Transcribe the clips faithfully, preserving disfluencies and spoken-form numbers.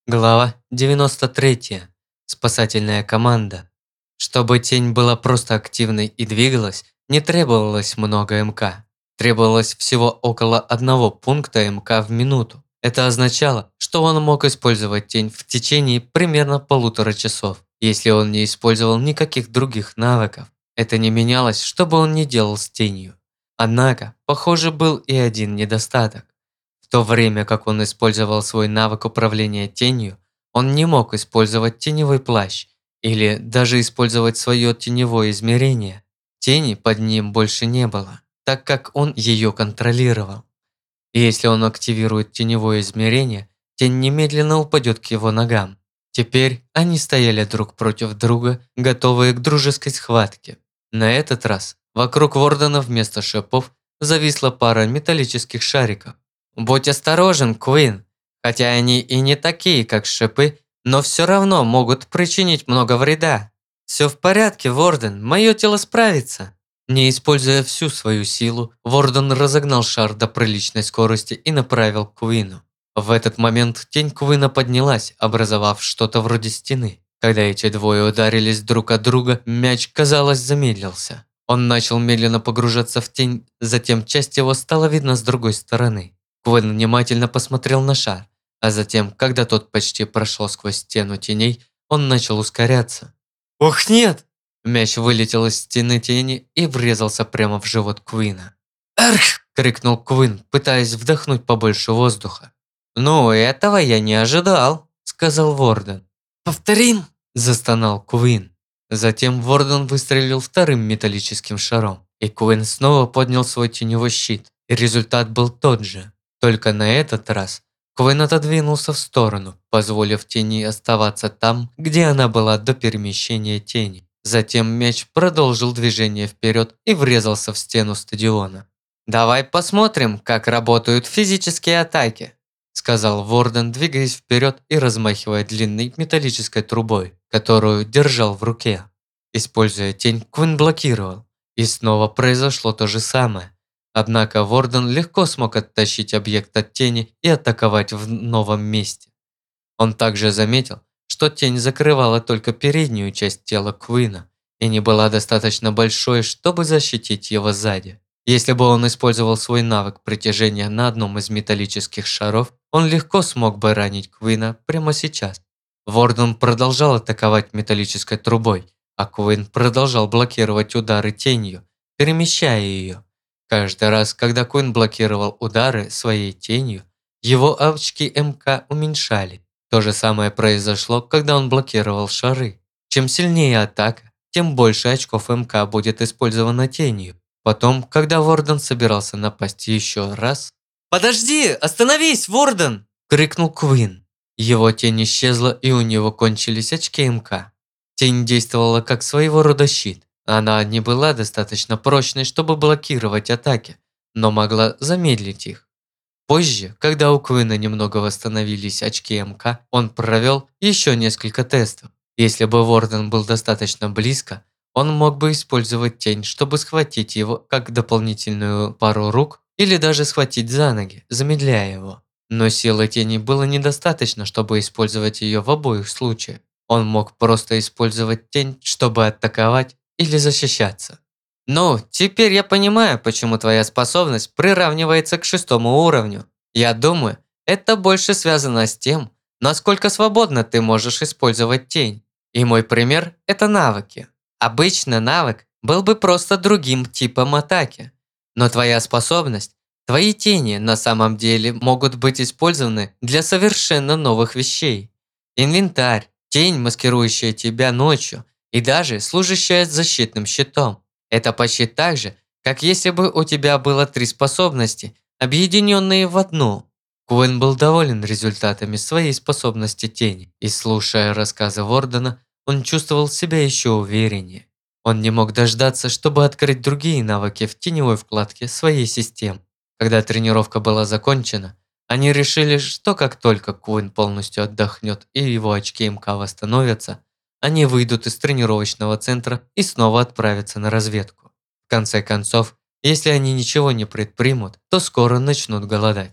Глава девяносто третья. Спасательная команда. Чтобы тень была просто активной и двигалась, не требовалось много МК. Требовалось всего около одного пункта МК в минуту. Это означало, что он мог использовать тень в течение примерно полутора часов, если он не использовал никаких других навыков. Это не менялось, что бы он ни делал с тенью. Однако, похоже, был и один недостаток. В то время как он использовал свой навык управления тенью, он не мог использовать теневой плащ или даже использовать свое теневое измерение. Тени под ним больше не было, так как он ее контролировал. И если он активирует теневое измерение, тень немедленно упадет к его ногам. Теперь они стояли друг против друга, готовые к дружеской схватке. На этот раз вокруг Вордена вместо шипов зависла пара металлических шариков. «Будь осторожен, Куин. Хотя они и не такие, как шипы, но все равно могут причинить много вреда. Все в порядке, Ворден, мое тело справится». Не используя всю свою силу, Ворден разогнал шар до приличной скорости и направил к Куину. В этот момент тень Куина поднялась, образовав что-то вроде стены. Когда эти двое ударились друг от друга, мяч, казалось, замедлился. Он начал медленно погружаться в тень, затем часть его стала видна с другой стороны. Куин внимательно посмотрел на шар, а затем, когда тот почти прошел сквозь стену теней, он начал ускоряться. «Ох, нет!» Мяч вылетел из стены тени и врезался прямо в живот Куина. «Арх!» – крикнул Куин, пытаясь вдохнуть побольше воздуха. «Ну, этого я не ожидал», – сказал Ворден. «Повторим!» – застонал Куин. Затем Ворден выстрелил вторым металлическим шаром, и Куин снова поднял свой теневой щит, и результат был тот же. Только на этот раз Куин отодвинулся в сторону, позволив тени оставаться там, где она была до перемещения тени. Затем мяч продолжил движение вперед и врезался в стену стадиона. «Давай посмотрим, как работают физические атаки», сказал Ворден, двигаясь вперед и размахивая длинной металлической трубой, которую держал в руке. Используя тень, Куин блокировал, и снова произошло то же самое. Однако Ворден легко смог оттащить объект от тени и атаковать в новом месте. Он также заметил, что тень закрывала только переднюю часть тела Куина и не была достаточно большой, чтобы защитить его сзади. Если бы он использовал свой навык притяжения на одном из металлических шаров, он легко смог бы ранить Куина прямо сейчас. Ворден продолжал атаковать металлической трубой, а Куин продолжал блокировать удары тенью, перемещая ее. Каждый раз, когда Куин блокировал удары своей тенью, его очки МК уменьшали. То же самое произошло, когда он блокировал шары. Чем сильнее атака, тем больше очков МК будет использовано тенью. Потом, когда Ворден собирался напасть еще раз... «Подожди! Остановись, Ворден!» – крикнул Куин. Его тень исчезла, и у него кончились очки МК. Тень действовала как своего рода щит. Она не была достаточно прочной, чтобы блокировать атаки, но могла замедлить их. Позже, когда у Куина немного восстановились очки МК, он провел еще несколько тестов. Если бы Ворден был достаточно близко, он мог бы использовать тень, чтобы схватить его как дополнительную пару рук или даже схватить за ноги, замедляя его. Но силы тени было недостаточно, чтобы использовать ее в обоих случаях. Он мог просто использовать тень, чтобы атаковать или защищаться. «Ну, теперь я понимаю, почему твоя способность приравнивается к шестому уровню. Я думаю, это больше связано с тем, насколько свободно ты можешь использовать тень. И мой пример – это навыки. Обычно навык был бы просто другим типом атаки. Но твоя способность, твои тени на самом деле могут быть использованы для совершенно новых вещей. Инвентарь, тень, маскирующая тебя ночью, и даже служащая защитным щитом. Это почти так же, как если бы у тебя было три способности, объединенные в одну. Куин был доволен результатами своей способности тени, и слушая рассказы Вордена, он чувствовал себя еще увереннее. Он не мог дождаться, чтобы открыть другие навыки в теневой вкладке своей системы. Когда тренировка была закончена, они решили, что как только Куин полностью отдохнет и его очки МК восстановятся, они выйдут из тренировочного центра и снова отправятся на разведку. В конце концов, если они ничего не предпримут, то скоро начнут голодать.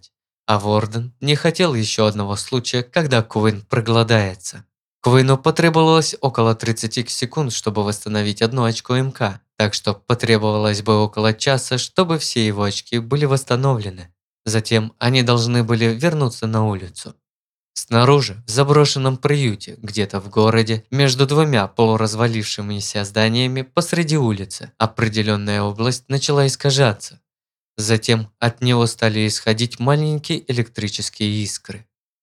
А Ворден не хотел еще одного случая, когда Куин проголодается. Куину потребовалось около тридцати секунд, чтобы восстановить одно очко МК, так что потребовалось бы около часа, чтобы все его очки были восстановлены. Затем они должны были вернуться на улицу. Снаружи, в заброшенном приюте, где-то в городе, между двумя полуразвалившимися зданиями посреди улицы, определенная область начала искажаться. Затем от него стали исходить маленькие электрические искры.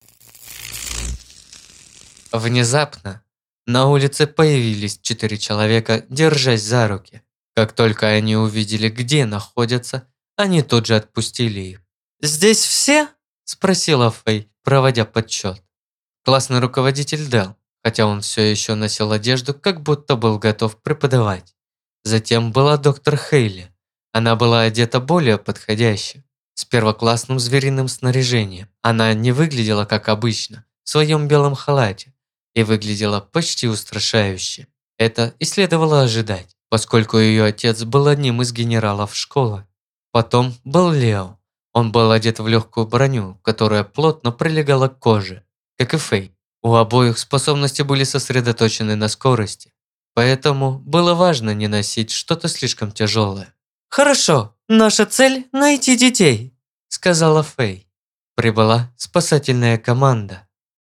Внезапно на улице появились четыре человека, держась за руки. Как только они увидели, где находятся, они тут же отпустили их. «Здесь все?» – спросила Фэй, проводя подсчет. Классный руководитель Дел, хотя он все еще носил одежду, как будто был готов преподавать. Затем была доктор Хейли. Она была одета более подходяще, с первоклассным звериным снаряжением. Она не выглядела как обычно, в своем белом халате, и выглядела почти устрашающе. Это и следовало ожидать, поскольку ее отец был одним из генералов школы. Потом был Лео. Он был одет в легкую броню, которая плотно прилегала к коже, как и Фэй. У обоих способности были сосредоточены на скорости, поэтому было важно не носить что-то слишком тяжелое. «Хорошо, наша цель – найти детей», – сказала Фэй. Прибыла спасательная команда.